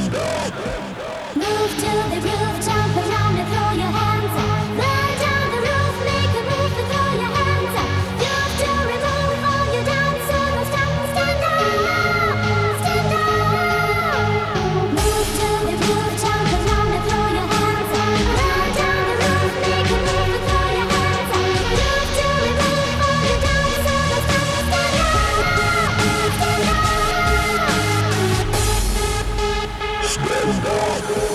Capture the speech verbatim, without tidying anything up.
Move to the roof, jump around and throw your hands up. Run down the roof, make a move and throw your hands up. You have to remove all your doubts, so don't stop. Stand up, stand up. Move to the roof, jump around and throw your hands up. Run down the roof, make a move and throw your hands up. You have to remove all your doubts, so don't stop. Stand up, stand up. Stand up.